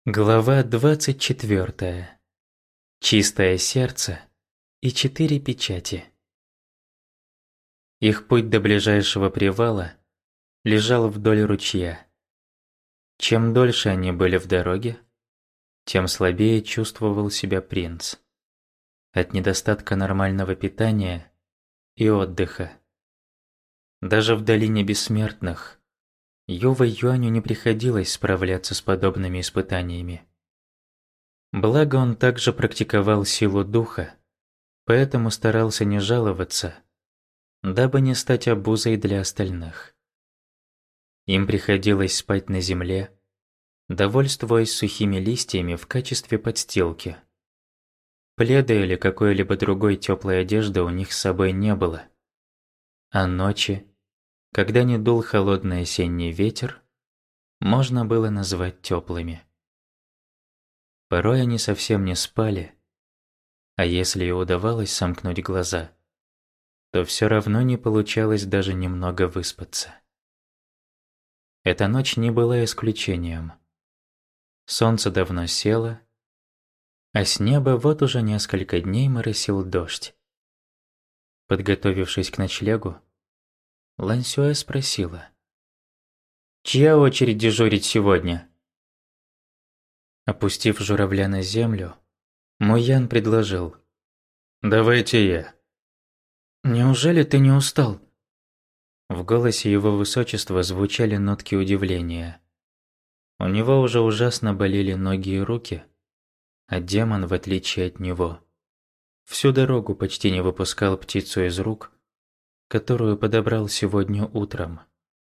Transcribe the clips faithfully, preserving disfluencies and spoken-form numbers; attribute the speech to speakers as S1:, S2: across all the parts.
S1: Глава двадцать четвёртая. Чистое сердце и четыре печати. Их путь до ближайшего привала лежал вдоль ручья. Чем дольше они были в дороге, тем слабее чувствовал себя принц. От недостатка нормального питания и отдыха. Даже в долине бессмертных Ювэй Юаню не приходилось справляться с подобными испытаниями. Благо он также практиковал силу духа, поэтому старался не жаловаться, дабы не стать обузой для остальных. Им приходилось спать на земле, довольствуясь сухими листьями в качестве подстилки. Пледа или какой-либо другой теплой одежды у них с собой не было. А ночи, когда не дул холодный осенний ветер, можно было назвать теплыми. Порой они совсем не спали, а если и удавалось сомкнуть глаза, то все равно не получалось даже немного выспаться. Эта ночь не была исключением. Солнце давно село, а с неба вот уже несколько дней моросил дождь. Подготовившись к ночлегу, Лань Сюэ спросила: «Чья очередь дежурить сегодня?» Опустив журавля на землю, Муян предложил: «Давайте я». «Неужели ты не устал?» В голосе его высочества звучали нотки удивления. У него уже ужасно болели ноги и руки, а демон, в отличие от него, всю дорогу почти не выпускал птицу из рук, которую подобрал сегодня утром.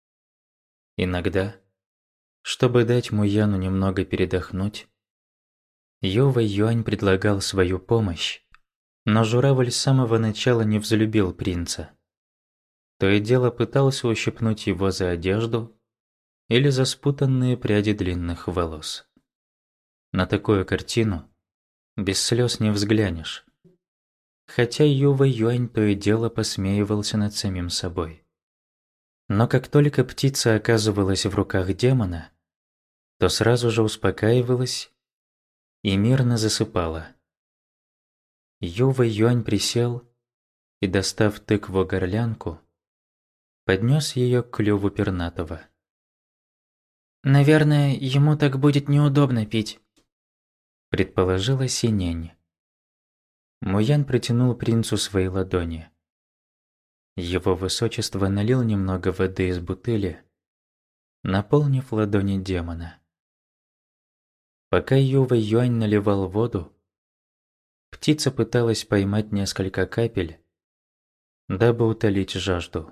S1: Иногда, чтобы дать Муяну немного передохнуть, Ювэй Юань предлагал свою помощь, но журавль с самого начала не взлюбил принца. То и дело пытался ущипнуть его за одежду или за спутанные пряди длинных волос. На такую картину без слез не взглянешь. Хотя Ювэй Юань то и дело посмеивался над самим собой. Но как только птица оказывалась в руках демона, то сразу же успокаивалась и мирно засыпала. Ювэй Юань присел и, достав тыкву-горлянку, поднес ее к клюву пернатого. «Наверное, ему так будет неудобно пить», — предположила Синянь. Муян протянул принцу свои ладони. Его высочество налил немного воды из бутыли, наполнив ладони демона. Пока Ювэй Юань наливал воду, птица пыталась поймать несколько капель, дабы утолить жажду.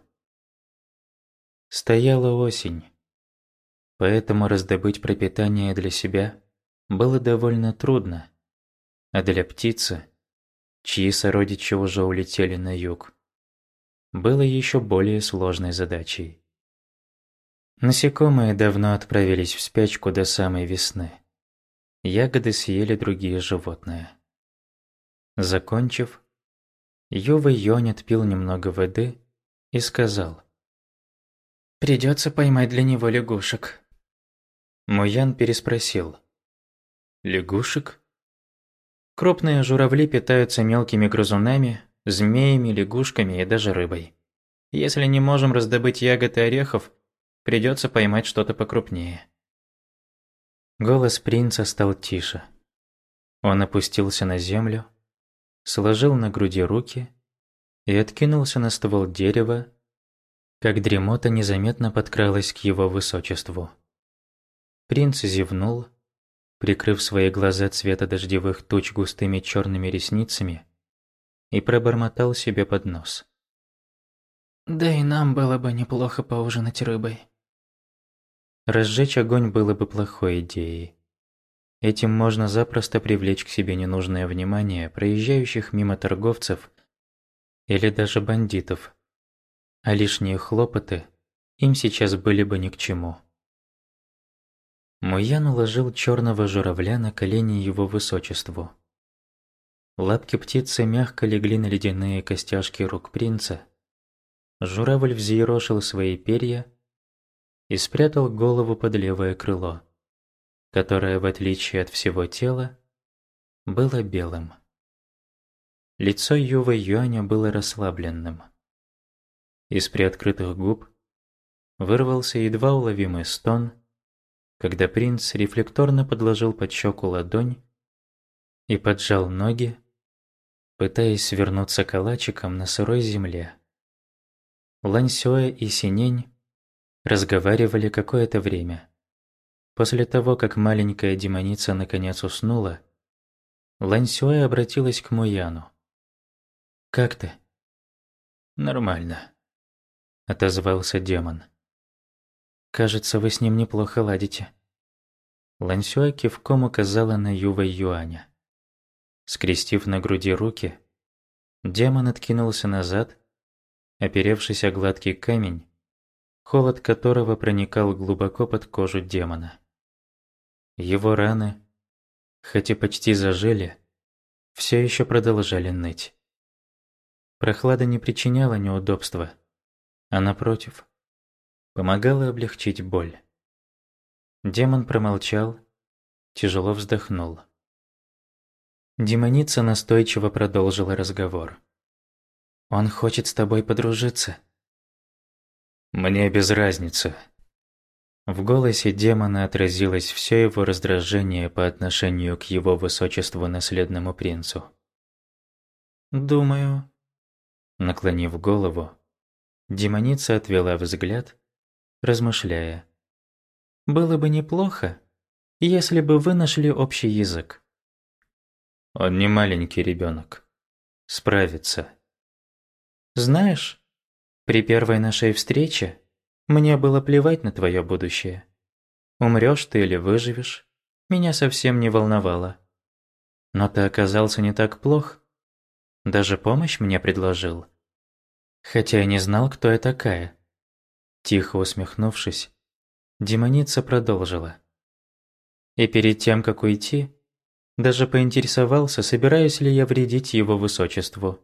S1: Стояла осень, поэтому раздобыть пропитание для себя было довольно трудно, а для птицы, чьи сородичи уже улетели на юг, было еще более сложной задачей. Насекомые давно отправились в спячку до самой весны. Ягоды съели другие животные. Закончив, Ювэй Юань отпил немного воды и сказал: «Придется поймать для него лягушек». Муян переспросил: «Лягушек?» Крупные журавли питаются мелкими грызунами, змеями, лягушками и даже рыбой. Если не можем раздобыть ягод и орехов, придется поймать что-то покрупнее. Голос принца стал тише. Он опустился на землю, сложил на груди руки и откинулся на ствол дерева, как дремота незаметно подкралась к его высочеству. Принц зевнул, прикрыв свои глаза цвета дождевых туч густыми черными ресницами, и пробормотал себе под нос: «Да и нам было бы неплохо поужинать рыбой». Разжечь огонь было бы плохой идеей. Этим можно запросто привлечь к себе ненужное внимание проезжающих мимо торговцев или даже бандитов, а лишние хлопоты им сейчас были бы ни к чему. Муян уложил черного журавля на колени его высочеству. Лапки птицы мягко легли на ледяные костяшки рук принца. Журавль взъерошил свои перья и спрятал голову под левое крыло. которое, в отличие от всего тела, было белым. Лицо Ювы Юаня было расслабленным. Из приоткрытых губ вырвался едва уловимый стон, когда принц рефлекторно подложил под щеку ладонь и поджал ноги, пытаясь свернуться калачиком на сырой земле. Лань Сюэ и Синень разговаривали какое-то время. После того, как маленькая демоница наконец уснула, Лань Сюэ обратилась к Муяну. «Как ты?» «Нормально», — отозвался демон. «Кажется, вы с ним неплохо ладите». Лань Сюэ кивком указала на Ювэй Юаня. Скрестив на груди руки, демон откинулся назад, оперевшись о гладкий камень, холод которого проникал глубоко под кожу демона. Его раны, хоть и почти зажили, все еще продолжали ныть. Прохлада не причиняла неудобства, а напротив, помогала облегчить боль. Демон промолчал, тяжело вздохнул. Демоница настойчиво продолжила разговор. «Он хочет с тобой подружиться». «Мне без разницы». В голосе демона отразилось все его раздражение по отношению к его высочеству наследному принцу. «Думаю...» Наклонив голову, демоница отвела взгляд, размышляя. «Было бы неплохо, если бы вы нашли общий язык». «Он не маленький ребенок. Справится». «Знаешь, при первой нашей встрече мне было плевать на твое будущее. Умрёшь ты или выживешь, меня совсем не волновало. Но ты оказался не так плох. Даже помощь мне предложил. Хотя я не знал, кто я такая». Тихо усмехнувшись, демоница продолжила. И перед тем, как уйти, даже поинтересовался, собираюсь ли я вредить его высочеству.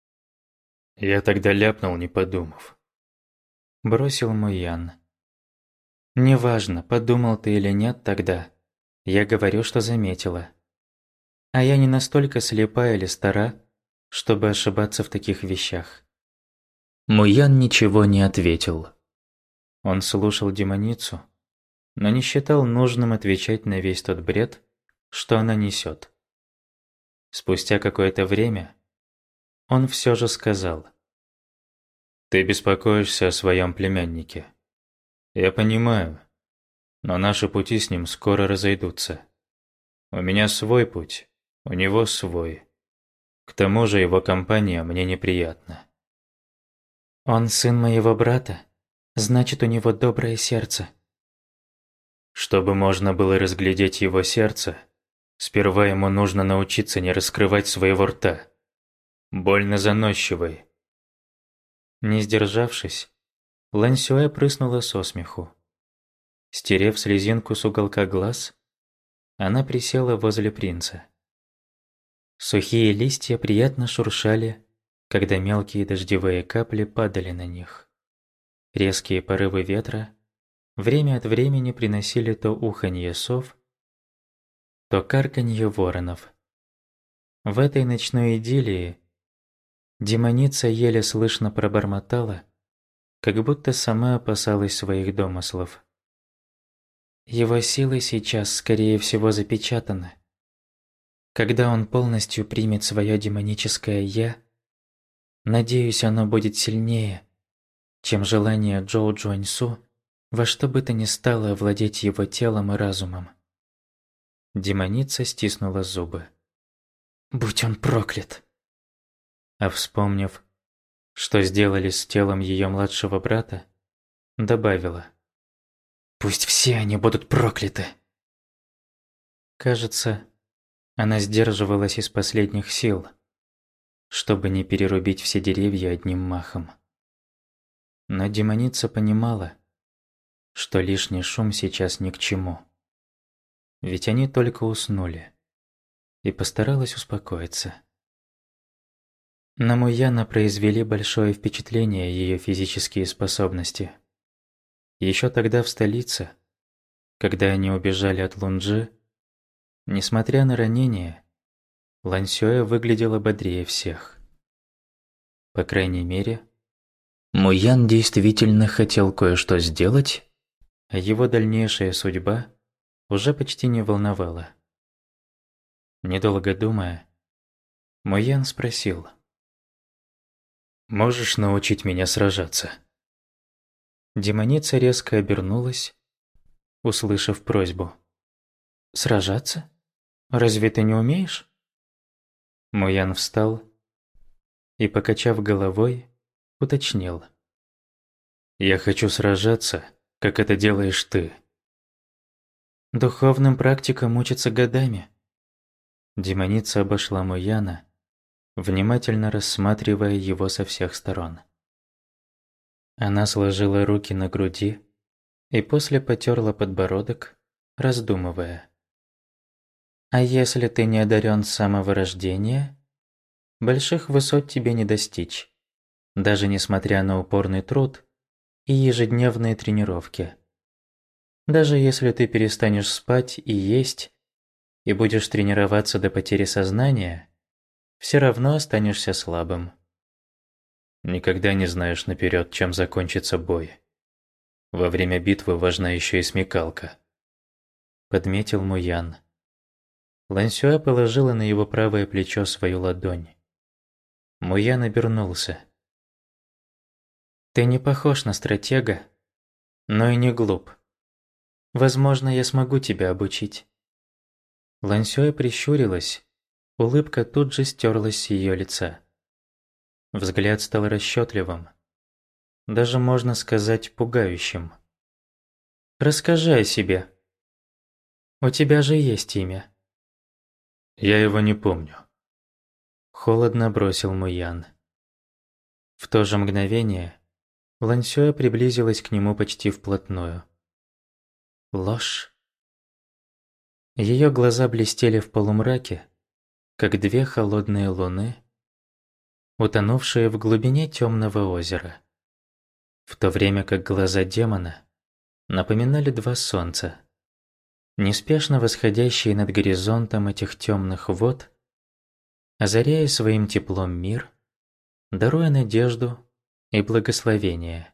S1: Я тогда ляпнул, не подумав. Бросил Муян. Неважно, подумал ты или нет тогда. Я говорю, что заметила. А я не настолько слепа или стара, чтобы ошибаться в таких вещах. Муян ничего не ответил. Он слушал демоницу, но не считал нужным отвечать на весь тот бред, что она несет. Спустя какое-то время он все же сказал. «Ты беспокоишься о своем племяннике. Я понимаю, но наши пути с ним скоро разойдутся. У меня свой путь, у него свой. К тому же его компания мне неприятна». «Он сын моего брата, значит, у него доброе сердце». Чтобы можно было разглядеть его сердце, сперва ему нужно научиться не раскрывать своего рта. Больно заносчивый. Не сдержавшись, Лань Сюэ прыснула со смеху. Стерев слезинку с уголка глаз, она присела возле принца. Сухие листья приятно шуршали, когда мелкие дождевые капли падали на них. Резкие порывы ветра время от времени приносили то уханье сов, то карканье воронов. В этой ночной идиллии демоница еле слышно пробормотала, как будто сама опасалась своих домыслов. Его силы сейчас, скорее всего, запечатаны. Когда он полностью примет свое демоническое «я», надеюсь, оно будет сильнее, чем желание Джоу Джуаньсу во что бы то ни стало овладеть его телом и разумом. Демоница стиснула зубы. «Будь он проклят!» А вспомнив, что сделали с телом ее младшего брата, добавила. «Пусть все они будут прокляты!» Кажется, она сдерживалась из последних сил, чтобы не перерубить все деревья одним махом. Но демоница понимала, что лишний шум сейчас ни к чему. Ведь они только уснули, и постаралась успокоиться. На Муяна произвели большое впечатление ее физические способности. Еще тогда в столице Когда они убежали от Лунджи, несмотря на ранение, Лань Сюэ выглядела бодрее всех. По крайней мере, Мо Ян действительно хотел кое-что сделать, а его дальнейшая судьба уже почти не волновала. Недолго думая, Мо Ян спросил: «Можешь научить меня сражаться?» Демоница резко обернулась, услышав просьбу. «Сражаться? Разве ты не умеешь?» Мо Ян встал и, покачав головой, уточнил: «Я хочу сражаться, как это делаешь ты». «Духовным практикам учатся годами». Демоница обошла Мо Яна, внимательно рассматривая его со всех сторон. Она сложила руки на груди и после потёрла подбородок, раздумывая. «А если ты не одарен с самого рождения, больших высот тебе не достичь, даже несмотря на упорный труд и ежедневные тренировки. Даже если ты перестанешь спать и есть, и будешь тренироваться до потери сознания, все равно останешься слабым. Никогда не знаешь наперед, чем закончится бой. Во время битвы важна еще и смекалка», — подметил Мо Ян. Лань Сюэ положила на его правое плечо свою ладонь. Мо Ян обернулся. «Ты не похож на стратега, но и не глуп. Возможно, я смогу тебя обучить». Лань Сюэ прищурилась, улыбка тут же стерлась с ее лица. Взгляд стал расчетливым, даже можно сказать пугающим. «Расскажи о себе. У тебя же есть имя». «Я его не помню», — холодно бросил Мо Ян. В то же мгновение Лань Сюэ приблизилась к нему почти вплотную. Ложь. Ее глаза блестели в полумраке, как две холодные луны, утонувшие в глубине темного озера, в то время как глаза демона напоминали два солнца, неспешно восходящие над горизонтом этих темных вод, озаряя своим теплом мир, даруя надежду и благословение.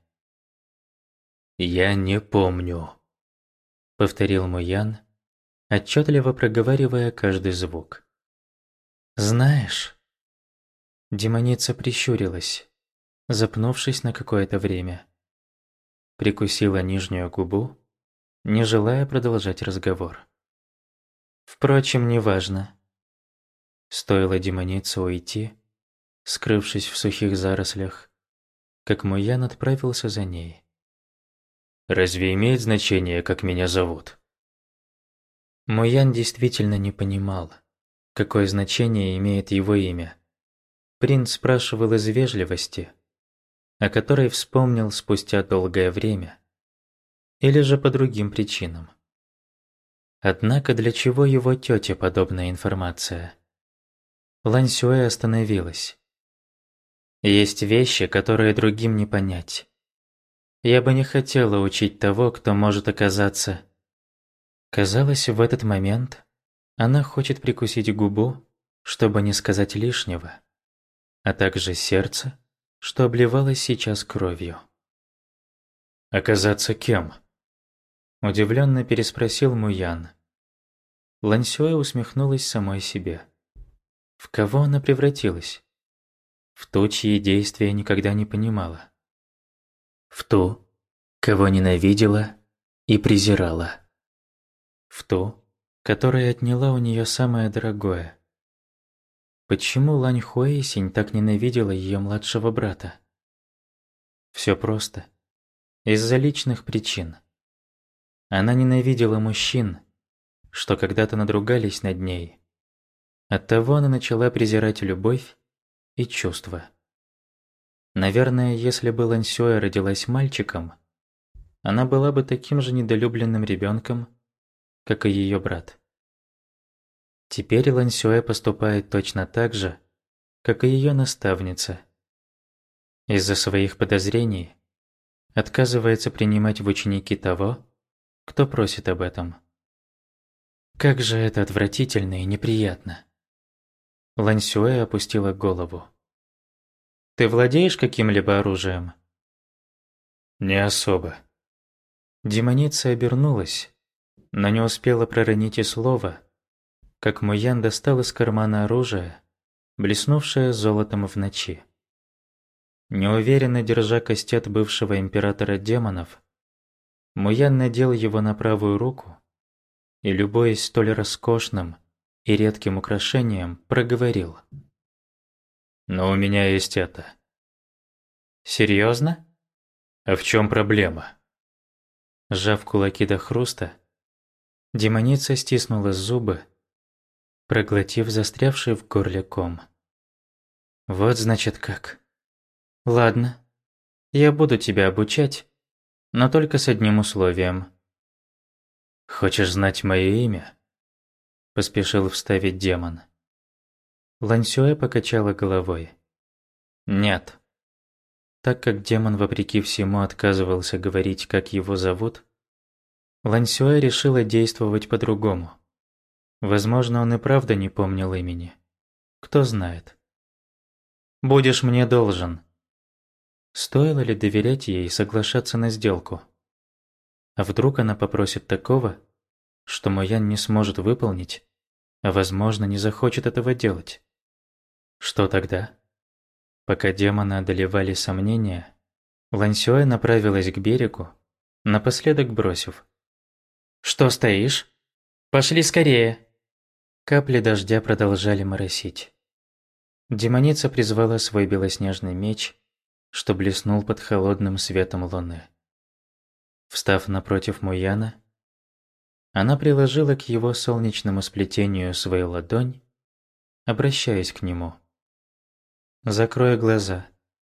S1: «Я не помню», — повторил Мо Ян, отчетливо проговаривая каждый звук. «Знаешь...» Демоница прищурилась, запнувшись на какое-то время. Прикусила нижнюю губу, не желая продолжать разговор. Впрочем, неважно. Стоило демонице уйти, скрывшись в сухих зарослях, как Мо Ян отправился за ней. «Разве имеет значение, как меня зовут?» Мо Ян действительно не понимал, какое значение имеет его имя. Принц спрашивал из вежливости, о которой вспомнил спустя долгое время, или же по другим причинам. Однако для чего его тете подобная информация? Лань Сюэ остановилась. Есть вещи, которые другим не понять. Я бы не хотела учить того, кто может оказаться... Казалось, в этот момент она хочет прикусить губу, чтобы не сказать лишнего, а также сердце, что обливалось сейчас кровью. «Оказаться кем?» – удивленно переспросил Мо Ян. Лань Сюэ усмехнулась самой себе. В кого она превратилась? В ту, чьи действия никогда не понимала. В ту, кого ненавидела и презирала. В ту, которая отняла у нее самое дорогое. Почему Лань Хуэйсинь так ненавидела ее младшего брата? Все просто. Из-за личных причин. Она ненавидела мужчин, что когда-то надругались над ней. Оттого она начала презирать любовь и чувства. Наверное, если бы Лань Сюэ родилась мальчиком, она была бы таким же недолюбленным ребенком, как и ее брат. Теперь Лань Сюэ поступает точно так же, как и ее наставница. Из-за своих подозрений отказывается принимать в ученики того, кто просит об этом. Как же это отвратительно и неприятно. Лань Сюэ опустила голову. Ты владеешь каким-либо оружием? Не особо. Демоница обернулась, но не успела проронить и слова, как Муян достал из кармана оружие, блеснувшее золотом в ночи. Неуверенно держа кастет бывшего императора демонов, Муян надел его на правую руку и, любуясь столь роскошным и редким украшением, проговорил. «Но у меня есть это». «Серьезно? А в чем проблема?» Сжав кулаки до хруста, демоница стиснула зубы, проглотив застрявший в горле ком. «Вот значит как. Ладно, я буду тебя обучать, но только с одним условием». «Хочешь знать мое имя?» – поспешил вставить демон. Лань Сюэ покачала головой. «Нет». Так как демон вопреки всему отказывался говорить, как его зовут, Лань Сюэ решила действовать по-другому. Возможно, он и правда не помнил имени. Кто знает. «Будешь мне должен». Стоило ли доверять ей и соглашаться на сделку? А вдруг она попросит такого, что Муян не сможет выполнить, а возможно, не захочет этого делать? Что тогда? Пока демоны одолевали сомнения, Лань Сюэ направилась к берегу, напоследок бросив. «Что стоишь? Пошли скорее!» Капли дождя продолжали моросить. Демоница призвала свой белоснежный меч, что блеснул под холодным светом луны. Встав напротив Муяна, она приложила к его солнечному сплетению свою ладонь, обращаясь к нему. «Закрой глаза.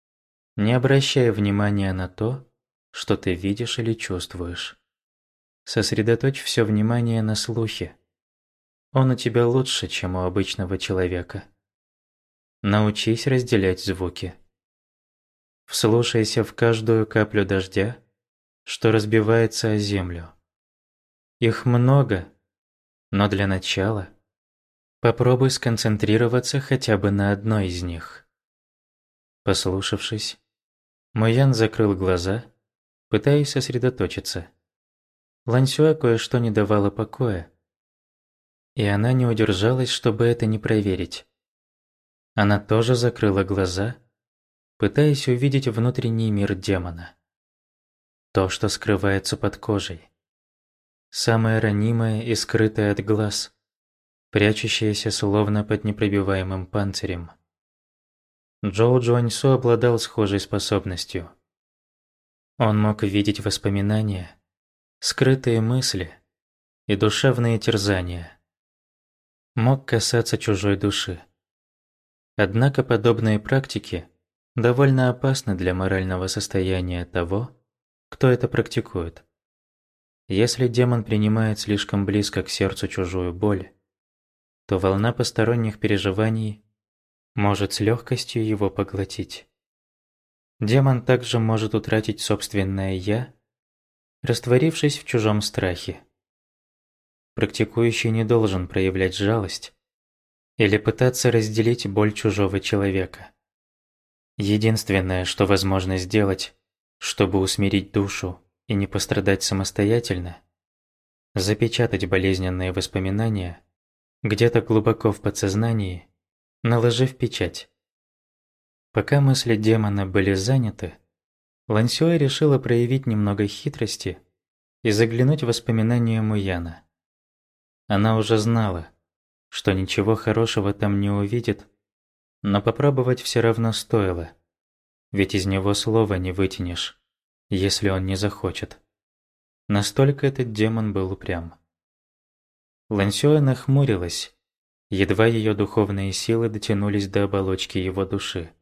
S1: Не обращай внимания на то, что ты видишь или чувствуешь. Сосредоточь все внимание на слухе. Он у тебя лучше, чем у обычного человека. Научись разделять звуки. Вслушайся в каждую каплю дождя, что разбивается о землю. Их много, но для начала попробуй сконцентрироваться хотя бы на одной из них». Послушавшись, Муян закрыл глаза, пытаясь сосредоточиться. Лань Сюэ кое-что не давало покоя, и она не удержалась, чтобы это не проверить. Она тоже закрыла глаза, пытаясь увидеть внутренний мир демона. То, что скрывается под кожей. Самое ранимое и скрытое от глаз, прячущееся словно под непробиваемым панцирем. Джоу Джуаньсу обладал схожей способностью. Он мог видеть воспоминания, скрытые мысли и душевные терзания. Мог касаться чужой души. Однако подобные практики довольно опасны для морального состояния того, кто это практикует. Если демон принимает слишком близко к сердцу чужую боль, то волна посторонних переживаний может с легкостью его поглотить. Демон также может утратить собственное «я», растворившись в чужом страхе. Практикующий не должен проявлять жалость или пытаться разделить боль чужого человека. Единственное, что возможно сделать, чтобы усмирить душу и не пострадать самостоятельно, запечатать болезненные воспоминания где-то глубоко в подсознании, наложив печать. Пока мысли демона были заняты, Лань Сюэ решила проявить немного хитрости и заглянуть в воспоминания Муяна. Она уже знала, что ничего хорошего там не увидит, но попробовать все равно стоило, ведь из него слова не вытянешь, если он не захочет. Настолько этот демон был упрям. Лань Сюэ нахмурилась, едва ее духовные силы дотянулись до оболочки его души.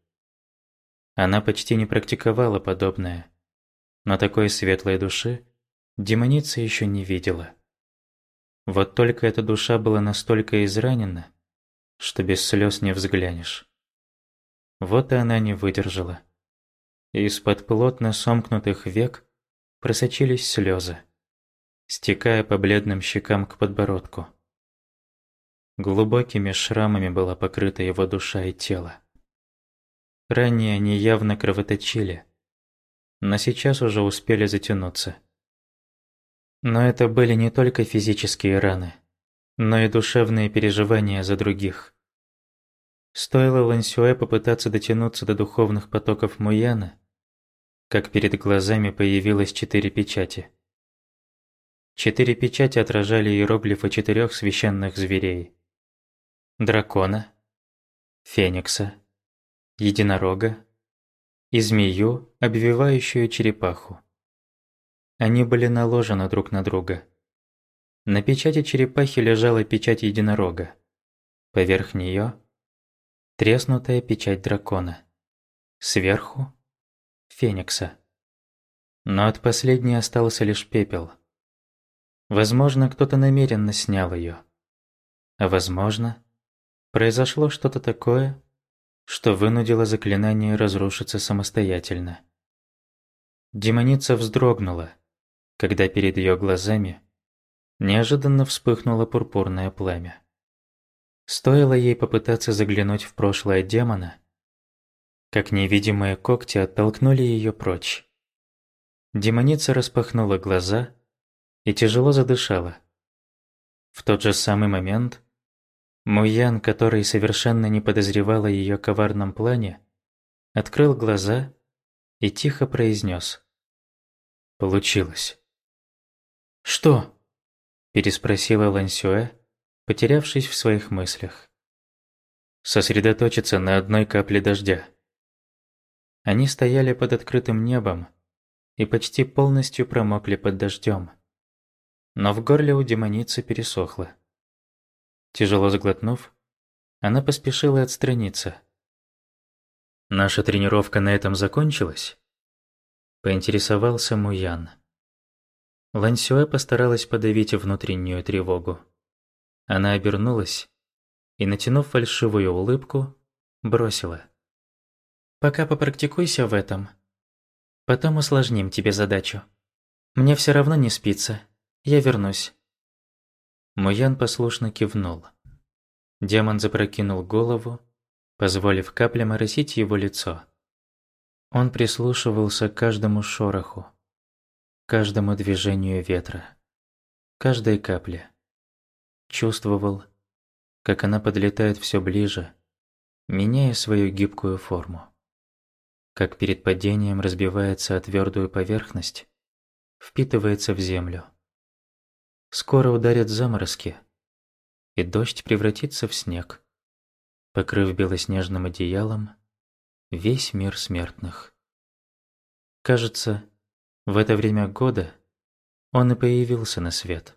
S1: Она почти не практиковала подобное, но такой светлой души демоница еще не видела. Вот только эта душа была настолько изранена, что без слез не взглянешь. Вот и она не выдержала. И из-под плотно сомкнутых век просочились слезы. стекая по бледным щекам к подбородку. Глубокими шрамами была покрыта его душа и тело. Ранее они явно кровоточили, но сейчас уже успели затянуться. Но это были не только физические раны, но и душевные переживания за других. Стоило Лансюэ попытаться дотянуться до духовных потоков Муяна, как перед глазами появилось четыре печати. Четыре печати отражали иероглифы четырех священных зверей: дракона, феникса, единорога и змею, обвивающую черепаху. Они были наложены друг на друга. На печати черепахи лежала печать единорога. Поверх нее треснутая печать дракона. Сверху – феникса. Но от последней остался лишь пепел. Возможно, кто-то намеренно снял ее. А возможно, произошло что-то такое, что вынудило заклинание разрушиться самостоятельно. Демоница вздрогнула, когда перед ее глазами неожиданно вспыхнуло пурпурное пламя. Стоило ей попытаться заглянуть в прошлое демона, как невидимые когти оттолкнули ее прочь. Демоница распахнула глаза и тяжело задышала. В тот же самый момент Муян, который совершенно не подозревал о ее коварном плане, открыл глаза и тихо произнес: «Получилось». «Что?» – переспросила Лансюэ, потерявшись в своих мыслях. «Сосредоточиться на одной капле дождя». Они стояли под открытым небом и почти полностью промокли под дождем. Но в горле у демоницы пересохло. Тяжело сглотнув, она поспешила отстраниться. «Наша тренировка на этом закончилась?» – поинтересовался Муян. Лансюэ постаралась подавить внутреннюю тревогу. Она обернулась и, натянув фальшивую улыбку, бросила: «Пока попрактикуйся в этом. Потом усложним тебе задачу. Мне все равно не спится. Я вернусь». Муян послушно кивнул. Демон запрокинул голову, позволив каплям оросить его лицо. Он прислушивался к каждому шороху, каждому движению ветра, каждой капле. Чувствовал, как она подлетает все ближе, меняя свою гибкую форму. Как перед падением разбивается о твердую поверхность, впитывается в землю. Скоро ударят заморозки, и дождь превратится в снег, покрыв белоснежным одеялом весь мир смертных. Кажется, в это время года он и появился на свет.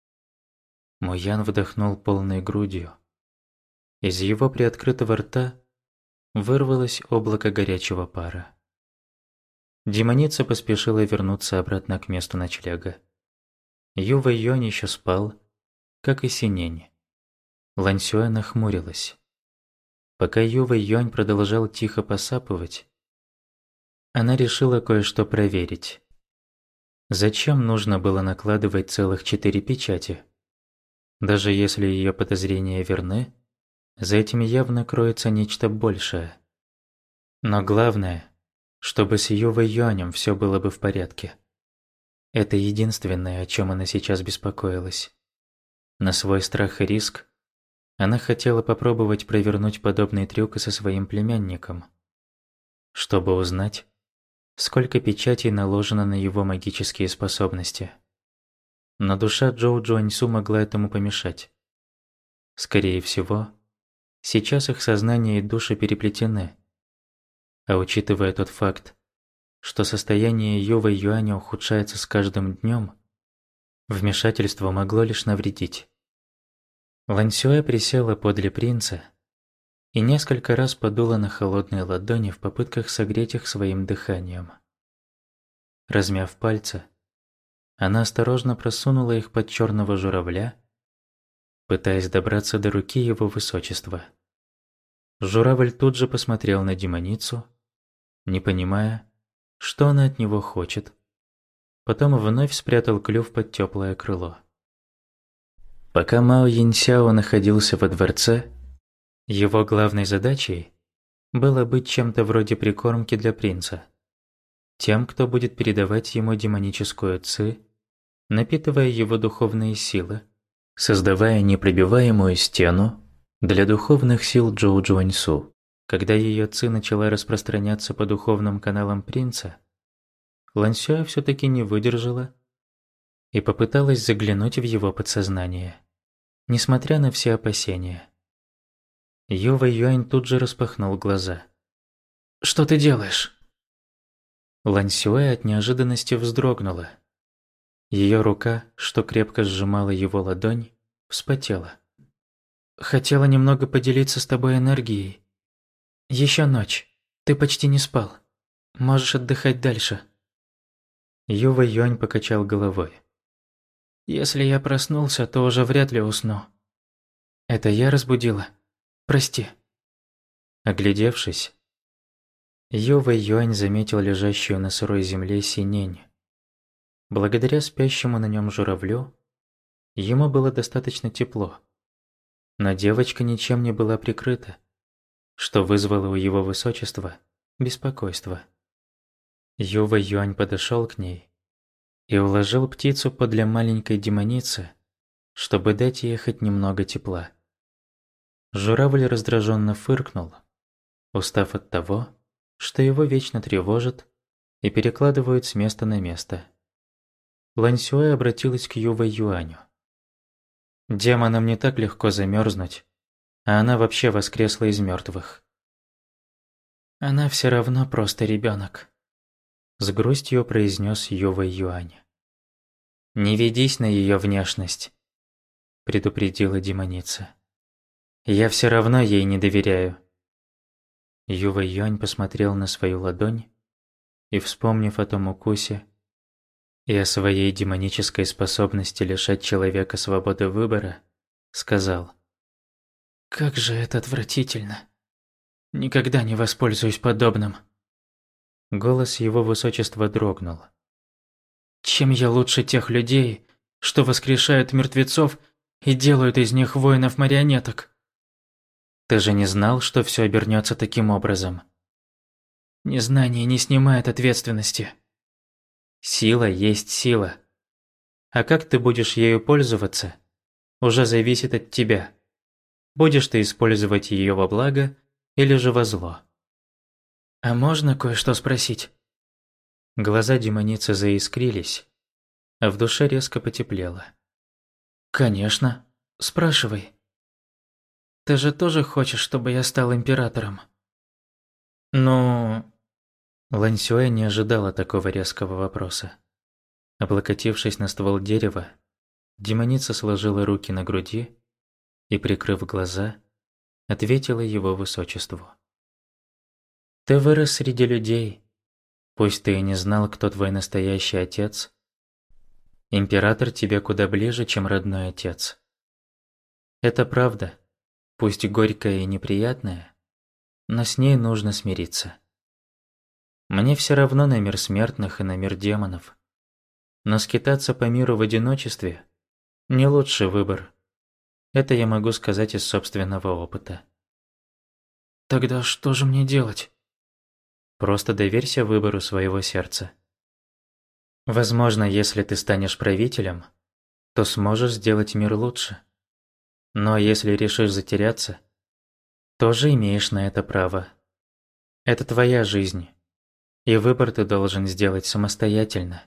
S1: Муян вдохнул полной грудью. Из его приоткрытого рта вырвалось облако горячего пара. Демоница поспешила вернуться обратно к месту ночлега. Ю Вэйюань еще спал, как и Синень. Лансюэ нахмурилась. Пока Ю Вэйюань продолжал тихо посапывать, она решила кое-что проверить. Зачем нужно было накладывать целых четыре печати? Даже если ее подозрения верны, за этим явно кроется нечто большее. Но главное, чтобы с Ю Вэйюанем все было бы в порядке. Это единственное, о чем она сейчас беспокоилась. На свой страх и риск она хотела попробовать провернуть подобный трюк и со своим племянником, чтобы узнать, сколько печатей наложено на его магические способности. Но душа Джоу Джуаньсу могла этому помешать. Скорее всего, сейчас их сознание и души переплетены. А учитывая тот факт, что состояние Ю Вэйюаня ухудшается с каждым днем, вмешательство могло лишь навредить. Лансюэ присела подле принца и несколько раз подула на холодные ладони в попытках согреть их своим дыханием. Размяв пальцы, она осторожно просунула их под черного журавля, пытаясь добраться до руки его высочества. Журавль тут же посмотрел на демоницу, не понимая, что она от него хочет, потом вновь спрятал клюв под теплое крыло. Пока Мао Яньсяо находился во дворце, его главной задачей было быть чем-то вроде прикормки для принца, тем, кто будет передавать ему демоническую ци, напитывая его духовные силы, создавая непробиваемую стену для духовных сил Джоу Джуаньсу. Когда ее ци начала распространяться по духовным каналам принца, Лань Сюэ все-таки не выдержала и попыталась заглянуть в его подсознание, несмотря на все опасения. Ю Вэй Юань тут же распахнул глаза. «Что ты делаешь?» Лань Сюэ от неожиданности вздрогнула. Ее рука, что крепко сжимала его ладонь, вспотела. «Хотела немного поделиться с тобой энергией. Еще ночь. Ты почти не спал. Можешь отдыхать дальше». Ю Вэй Юань покачал головой. «Если я проснулся, то уже вряд ли усну. Это я разбудила? Прости». Оглядевшись, Ю Вэй Юань заметил лежащую на сырой земле синень. Благодаря спящему на нем журавлю, ему было достаточно тепло. Но девочка ничем не была прикрыта, что вызвало у его высочества беспокойство. Ю Вэй Юань подошел к ней и уложил птицу подле маленькой демоницы, чтобы дать ей хоть немного тепла. Журавль раздраженно фыркнул, устав от того, что его вечно тревожат и перекладывают с места на место. Лань Сюэ обратилась к Ю Вэй Юаню. «Демонам не так легко замерзнуть, а она вообще воскресла из мертвых». «Она все равно просто ребенок», — с грустью произнес Ю Вэй Юань. «Не ведись на ее внешность», — предупредила демоница. «Я все равно ей не доверяю». Ю Вэй Юань посмотрел на свою ладонь и, вспомнив о том укусе и о своей демонической способности лишать человека свободы выбора, сказал: «Как же это отвратительно! Никогда не воспользуюсь подобным». Голос его высочества дрогнул. «Чем я лучше тех людей, что воскрешают мертвецов и делают из них воинов-марионеток?» «Ты же не знал, что все обернется таким образом?» «Незнание не снимает ответственности». «Сила есть сила. А как ты будешь ею пользоваться, уже зависит от тебя. Будешь ты использовать ее во благо или же во зло». «А можно кое-что спросить?» Глаза демоницы заискрились, а в душе резко потеплело. «Конечно. Спрашивай. Ты же тоже хочешь, чтобы я стал императором?» «Ну...» Лань Сюэ не ожидала такого резкого вопроса. Облокотившись на ствол дерева, демоница сложила руки на груди и, прикрыв глаза, ответила его высочеству. «Ты вырос среди людей. Пусть ты и не знал, кто твой настоящий отец, император тебе куда ближе, чем родной отец. Это правда, пусть и горькая и неприятная, но с ней нужно смириться. Мне все равно на мир смертных и на мир демонов, но скитаться по миру в одиночестве – не лучший выбор. Это я могу сказать из собственного опыта». «Тогда что же мне делать?» Просто доверься выбору своего сердца. Возможно, если ты станешь правителем, то сможешь сделать мир лучше. Но если решишь затеряться, тоже имеешь на это право. Это твоя жизнь, и выбор ты должен сделать самостоятельно.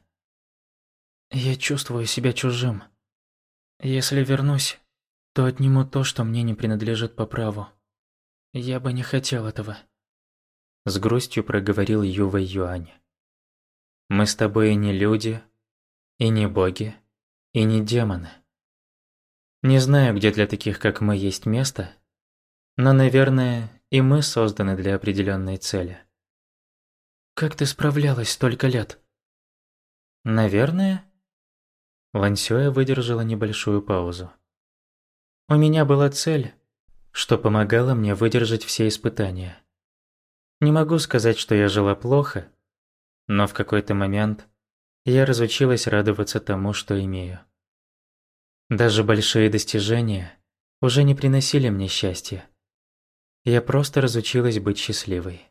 S1: Я чувствую себя чужим. Если вернусь, то отниму то, что мне не принадлежит по праву. Я бы не хотел этого. С грустью проговорил Ю Вэй Юань. «Мы с тобой и не люди, и не боги, и не демоны. Не знаю, где для таких, как мы, есть место, но, наверное, и мы созданы для определенной цели». «Как ты справлялась столько лет?» «Наверное?» Лань Сюэ выдержала небольшую паузу. «У меня была цель, что помогало мне выдержать все испытания. Не могу сказать, что я жила плохо, но в какой-то момент я разучилась радоваться тому, что имею. Даже большие достижения уже не приносили мне счастья. Я просто разучилась быть счастливой.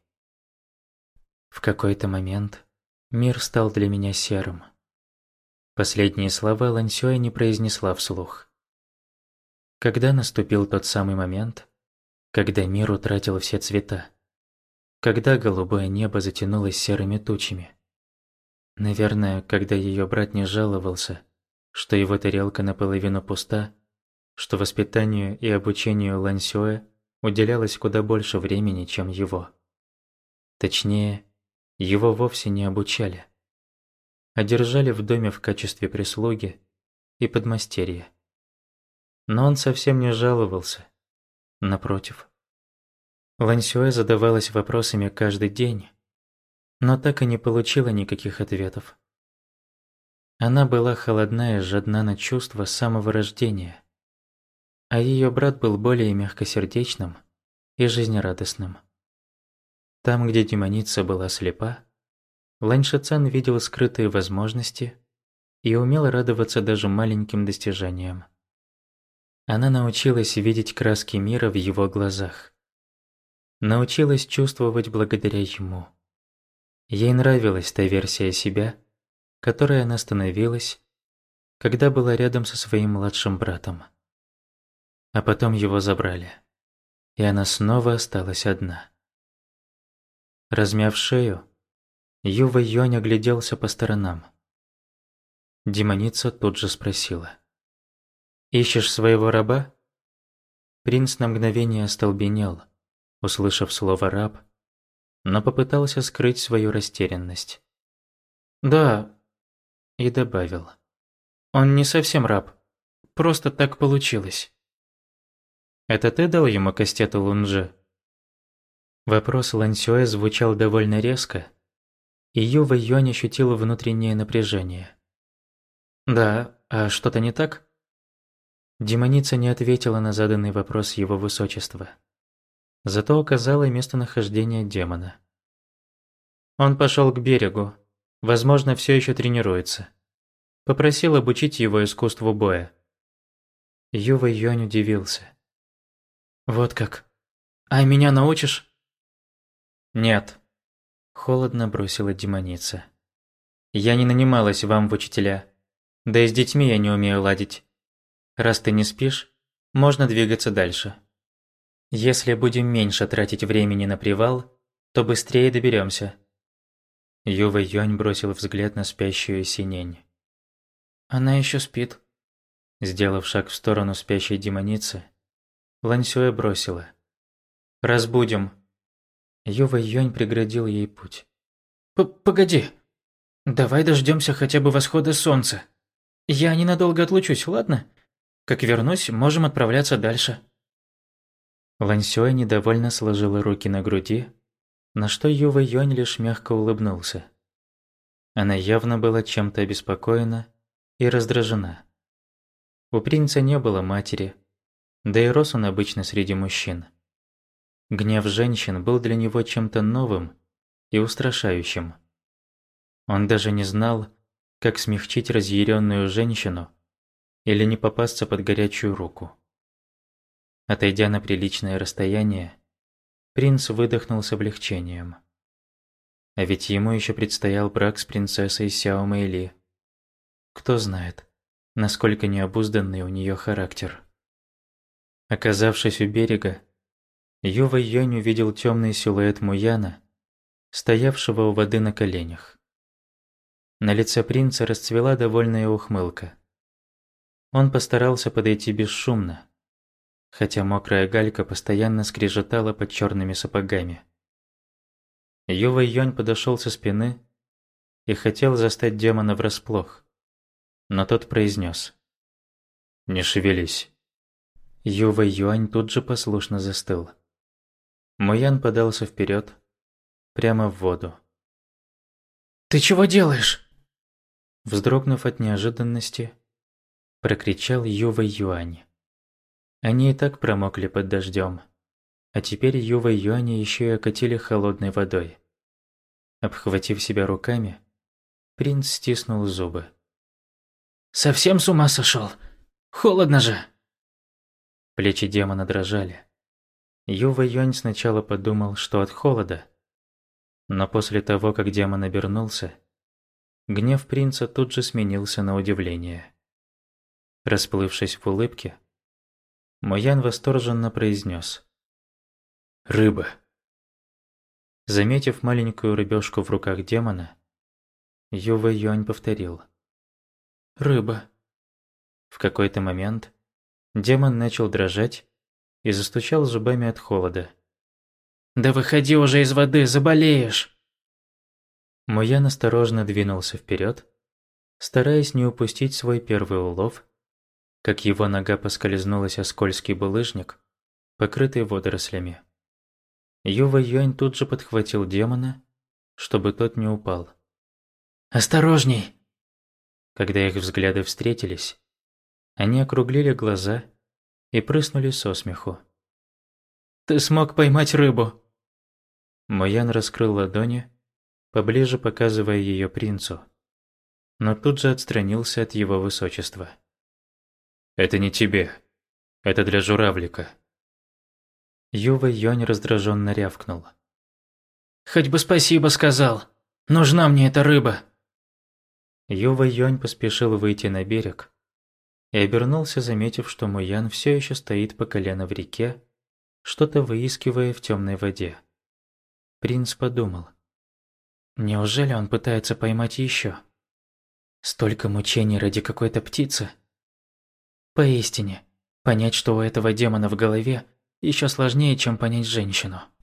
S1: В какой-то момент мир стал для меня серым. Последние слова Лань Сюэ не произнесла вслух. Когда наступил тот самый момент, когда мир утратил все цвета, когда голубое небо затянулось серыми тучами. Наверное, когда ее брат не жаловался, что его тарелка наполовину пуста, что воспитанию и обучению Лань Сюэ уделялось куда больше времени, чем его. Точнее, его вовсе не обучали, а держали в доме в качестве прислуги и подмастерья. Но он совсем не жаловался, напротив. Лань Сюэ задавалась вопросами каждый день, но так и не получила никаких ответов. Она была холодна и жадна на чувства с самого рождения, а ее брат был более мягкосердечным и жизнерадостным. Там, где демоница была слепа, Лань Шицан видел скрытые возможности и умел радоваться даже маленьким достижениям. Она научилась видеть краски мира в его глазах. Научилась чувствовать благодаря ему. Ей нравилась та версия себя, которой она становилась, когда была рядом со своим младшим братом. А потом его забрали, и она снова осталась одна. Размяв шею, Ю Вэйюань огляделся по сторонам. Демоница тут же спросила: «Ищешь своего раба?» Принц на мгновение остолбенел, услышав слово «раб», но попытался скрыть свою растерянность. «Да», и добавил: «Он не совсем раб, просто так получилось». «Это ты дал ему кастету Лунжи?» Вопрос Лань Сюэ звучал довольно резко, и Ю Вэйюань ощутила внутреннее напряжение. «Да, а что-то не так?» Демоница не ответила на заданный вопрос его высочества. Зато указала местонахождение демона. Он пошел к берегу, возможно, все еще тренируется. Попросил обучить его искусству боя. Ю Вэйюань удивился. «Вот как? А меня научишь?» «Нет», – холодно бросила демоница. «Я не нанималась вам в учителя. Да и с детьми я не умею ладить. Раз ты не спишь, можно двигаться дальше. Если будем меньше тратить времени на привал, то быстрее доберемся». Ю Вэйюань бросил взгляд на спящую Синень. «Она еще спит». Сделав шаг в сторону спящей демоницы, Лань Сюэ бросила: «Разбудим». Ю Вэйюань преградил ей путь. П «Погоди. Давай дождемся хотя бы восхода солнца. Я ненадолго отлучусь, ладно? Как вернусь, можем отправляться дальше». Лань Сюэ недовольно сложила руки на груди, на что Ю Вэйюань лишь мягко улыбнулся. Она явно была чем-то обеспокоена и раздражена. У принца не было матери, да и рос он обычно среди мужчин. Гнев женщин был для него чем-то новым и устрашающим. Он даже не знал, как смягчить разъяренную женщину или не попасться под горячую руку. Отойдя на приличное расстояние, принц выдохнул с облегчением. А ведь ему еще предстоял брак с принцессой Сяо Мэйли. Кто знает, насколько необузданный у нее характер. Оказавшись у берега, Ю Вэйюань увидел темный силуэт Муяна, стоявшего у воды на коленях. На лице принца расцвела довольная ухмылка. Он постарался подойти бесшумно, хотя мокрая галька постоянно скрежетала под черными сапогами. Ю Вэйюань подошел со спины и хотел застать демона врасплох, но тот произнес: «Не шевелись». Ю Вэйюань тут же послушно застыл. Муян подался вперед, прямо в воду. «Ты чего делаешь?» Вздрогнув от неожиданности, прокричал Ю Вэйюань. Они и так промокли под дождем, а теперь Ю Вэйюаня еще и окатили холодной водой. Обхватив себя руками, Принц стиснул зубы.
S2: «Совсем с ума сошел? Холодно же!»
S1: Плечи демона дрожали. Юва Юань сначала подумал, что от холода. Но после того, как демон обернулся, гнев принца тут же сменился на удивление. Расплывшись в улыбке, Моян восторженно произнес: «Рыба!» Заметив маленькую рыбешку в руках демона, Юва Юань повторил: «Рыба». В какой-то момент демон начал дрожать и застучал зубами от холода.
S2: «Да выходи уже из воды, заболеешь!»
S1: Моян осторожно двинулся вперед, стараясь не упустить свой первый улов, как его нога поскользнулась о скользкий булыжник, покрытый водорослями. Юва Юань тут же подхватил демона, чтобы тот не упал.
S2: «Осторожней!»
S1: Когда их взгляды встретились, они округлили глаза и прыснули со смеху.
S2: «Ты смог поймать рыбу!»
S1: Моян раскрыл ладони, поближе показывая ее принцу, но тут же отстранился от его высочества. «Это не тебе. Это для журавлика». Юва Юань раздраженно рявкнул.
S2: «Хоть бы спасибо сказал! Нужна мне эта рыба!»
S1: Юва Юань поспешил выйти на берег и обернулся, заметив, что Моян все еще стоит по колено в реке, что-то выискивая в темной воде. Принц подумал: неужели он пытается поймать еще? Столько мучений ради какой-то птицы? Поистине, понять, что у этого демона в голове, еще сложнее, чем понять женщину.